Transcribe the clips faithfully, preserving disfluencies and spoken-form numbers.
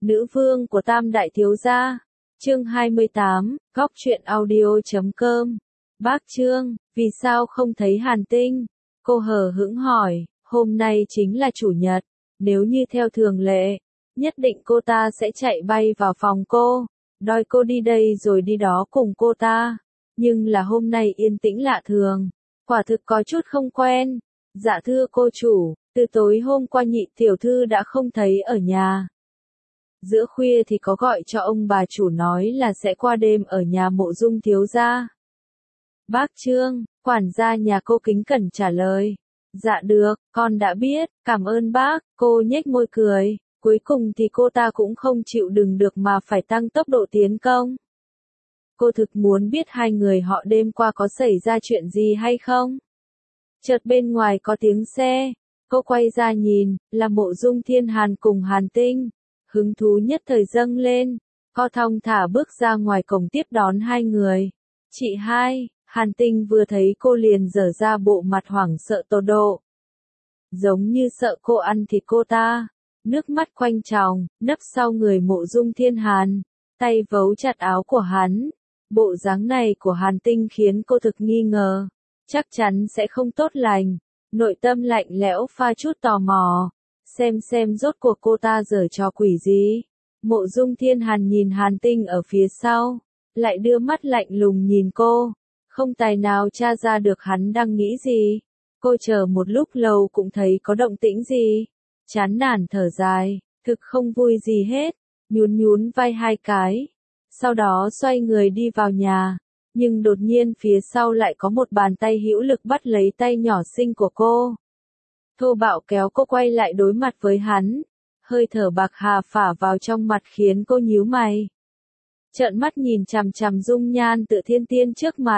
Nữ vương của Tam Đại Thiếu Gia. Chương hai mươi tám, góc truyện audio chấm com. Bác Trương, vì sao không thấy Hàn Tinh? Cô hờ hững hỏi, hôm nay chính là chủ nhật, nếu như theo thường lệ, nhất định cô ta sẽ chạy bay vào phòng cô, đòi cô đi đây rồi đi đó cùng cô ta. Nhưng là hôm nay yên tĩnh lạ thường, quả thực có chút không quen. Dạ thưa cô chủ, từ tối hôm qua nhị tiểu thư đã không thấy ở nhà. Giữa khuya thì có gọi cho ông bà chủ nói là sẽ qua đêm ở nhà Mộ Dung thiếu gia. Bác Trương, quản gia nhà cô kính cẩn trả lời. Dạ được, con đã biết, cảm ơn bác. Cô nhếch môi cười, cuối cùng thì cô ta cũng không chịu đựng được mà phải tăng tốc độ tiến công. Cô thực muốn biết hai người họ đêm qua có xảy ra chuyện gì hay không? Chợt bên ngoài có tiếng xe, cô quay ra nhìn, là Mộ Dung Thiên Hàn cùng Hàn Tinh. Hứng thú nhất thời dâng lên, co thong thả bước ra ngoài cổng tiếp đón hai người. Chị hai, Hàn Tinh vừa thấy cô liền dở ra bộ mặt hoảng sợ tột độ. Giống như sợ cô ăn thịt cô ta, nước mắt quanh tròng, nấp sau người Mộ Dung Thiên Hàn, tay vấu chặt áo của hắn. Bộ dáng này của Hàn Tinh khiến cô thực nghi ngờ, chắc chắn sẽ không tốt lành, nội tâm lạnh lẽo pha chút tò mò. Xem xem rốt cuộc cô ta giở trò quỷ gì. Mộ Dung Thiên Hàn nhìn Hàn Tinh ở phía sau, lại đưa mắt lạnh lùng nhìn cô, không tài nào tra ra được hắn đang nghĩ gì. Cô chờ một lúc lâu cũng thấy có động tĩnh gì, chán nản thở dài, thực không vui gì hết, nhún nhún vai hai cái, sau đó xoay người đi vào nhà, nhưng đột nhiên phía sau lại có một bàn tay hữu lực bắt lấy tay nhỏ xinh của cô. Thô bạo kéo cô quay lại đối mặt với hắn, hơi thở bạc hà phả vào trong mặt khiến cô nhíu mày. Trợn mắt nhìn chằm chằm dung nhan tự thiên tiên trước mặt.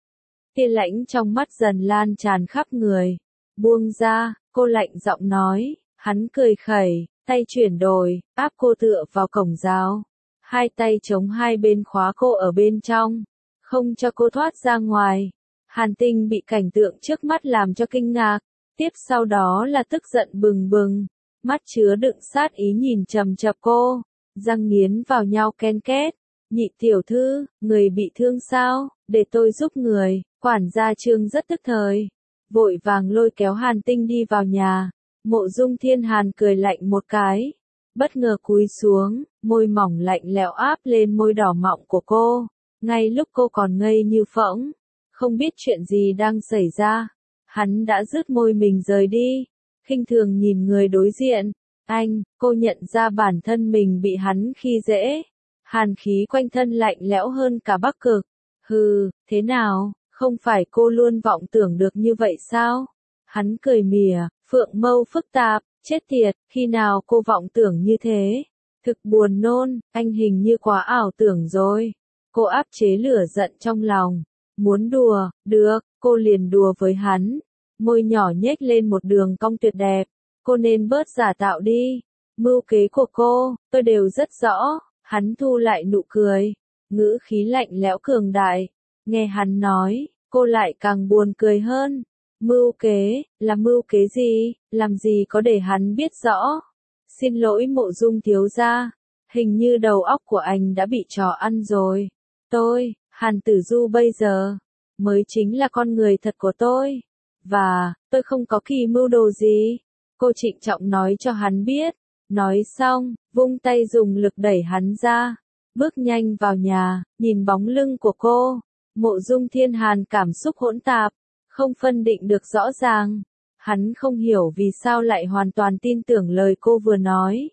Tia lãnh trong mắt dần lan tràn khắp người. Buông ra, cô lạnh giọng nói, hắn cười khẩy, tay chuyển đổi, áp cô tựa vào cổng rào. Hai tay chống hai bên khóa cô ở bên trong, không cho cô thoát ra ngoài. Hàn Tinh bị cảnh tượng trước mắt làm cho kinh ngạc. Tiếp sau đó là tức giận bừng bừng, mắt chứa đựng sát ý nhìn chằm chằm cô, răng nghiến vào nhau ken két. Nhị tiểu thư, người bị thương sao, để tôi giúp người. Quản gia Trương rất tức thời, vội vàng lôi kéo Hàn Tinh đi vào nhà. Mộ Dung Thiên Hàn cười lạnh một cái, bất ngờ cúi xuống, môi mỏng lạnh lẽo áp lên môi đỏ mọng của cô. Ngay lúc cô còn ngây như phỗng, không biết chuyện gì đang xảy ra, hắn đã rứt môi mình rời đi, khinh thường nhìn người đối diện. Anh, cô nhận ra bản thân mình bị hắn khi dễ. Hàn khí quanh thân lạnh lẽo hơn cả Bắc Cực. Hừ, thế nào, không phải cô luôn vọng tưởng được như vậy sao? Hắn cười mỉa, phượng mâu phức tạp, chết tiệt, khi nào cô vọng tưởng như thế? Thực buồn nôn, anh hình như quá ảo tưởng rồi. Cô áp chế lửa giận trong lòng, muốn đùa, được, cô liền đùa với hắn. Môi nhỏ nhếch lên một đường cong tuyệt đẹp, cô nên bớt giả tạo đi. Mưu kế của cô, tôi đều rất rõ. Hắn thu lại nụ cười, ngữ khí lạnh lẽo cường đại. Nghe hắn nói, cô lại càng buồn cười hơn. Mưu kế, là mưu kế gì, làm gì có để hắn biết rõ. Xin lỗi Mộ Dung thiếu gia, hình như đầu óc của anh đã bị trò ăn rồi. Tôi, Hàn Tử Du bây giờ, mới chính là con người thật của tôi. Và, tôi không có kỳ mưu đồ gì. Cô trịnh trọng nói cho hắn biết. Nói xong, vung tay dùng lực đẩy hắn ra. Bước nhanh vào nhà, nhìn bóng lưng của cô. Mộ Dung Thiên Hàn cảm xúc hỗn tạp, không phân định được rõ ràng. Hắn không hiểu vì sao lại hoàn toàn tin tưởng lời cô vừa nói.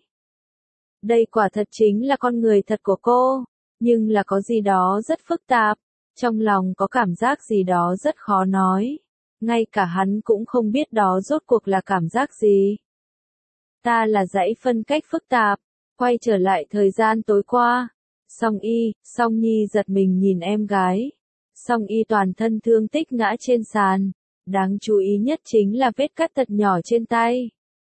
Đây quả thật chính là con người thật của cô, nhưng là có gì đó rất phức tạp. Trong lòng có cảm giác gì đó rất khó nói. Ngay cả hắn cũng không biết đó rốt cuộc là cảm giác gì. Ta là dãy phân cách phức tạp. Quay trở lại thời gian tối qua. Song Y, Song Nhi giật mình nhìn em gái. Song Y toàn thân thương tích ngã trên sàn. Đáng chú ý nhất chính là vết cắt thật nhỏ trên tay.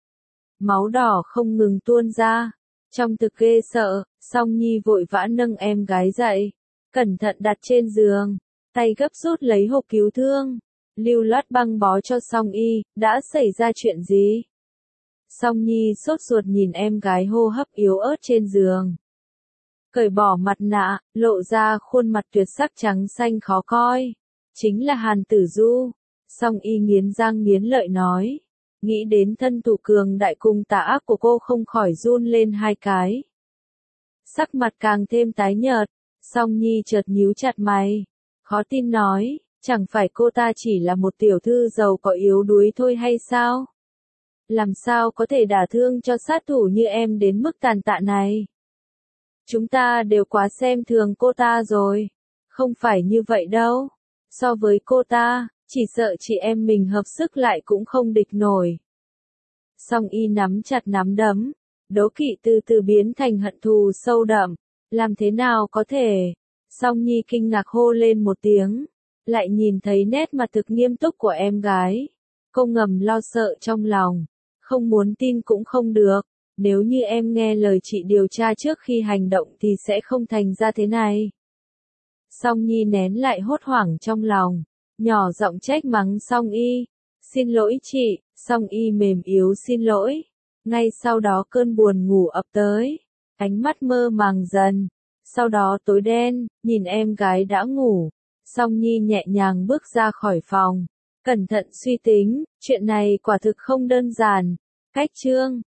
Máu đỏ không ngừng tuôn ra. Trong thực ghê sợ, Song Nhi vội vã nâng em gái dậy. Cẩn thận đặt trên giường. Tay gấp rút lấy hộp cứu thương. Lưu loát băng bó cho Song Y, đã xảy ra chuyện gì? Song Nhi sốt ruột nhìn em gái hô hấp yếu ớt trên giường. Cởi bỏ mặt nạ, lộ ra khuôn mặt tuyệt sắc trắng xanh khó coi. Chính là Hàn Tử Du. Song Y nghiến răng nghiến lợi nói. Nghĩ đến thân thủ cường đại cùng tà ác của cô không khỏi run lên hai cái. Sắc mặt càng thêm tái nhợt. Song Nhi chợt nhíu chặt mày. Khó tin nói, chẳng phải cô ta chỉ là một tiểu thư giàu có yếu đuối thôi hay sao? Làm sao có thể đả thương cho sát thủ như em đến mức tàn tạ này? Chúng ta đều quá xem thường cô ta rồi. Không phải như vậy đâu. So với cô ta, chỉ sợ chị em mình hợp sức lại cũng không địch nổi. Song Y nắm chặt nắm đấm. Đố kỵ từ từ biến thành hận thù sâu đậm. Làm thế nào có thể? Song Nhi kinh ngạc hô lên một tiếng. Lại nhìn thấy nét mặt thực nghiêm túc của em gái. Cô ngầm lo sợ trong lòng. Không muốn tin cũng không được. Nếu như em nghe lời chị điều tra trước khi hành động thì sẽ không thành ra thế này. Song Nhi nén lại hốt hoảng trong lòng. Nhỏ giọng trách mắng Song Y. Xin lỗi chị. Song Y mềm yếu xin lỗi. Ngay sau đó cơn buồn ngủ ập tới. Ánh mắt mơ màng dần. Sau đó tối đen, nhìn em gái đã ngủ. Song Nhi nhẹ nhàng bước ra khỏi phòng. Cẩn thận suy tính, chuyện này quả thực không đơn giản. Cách chương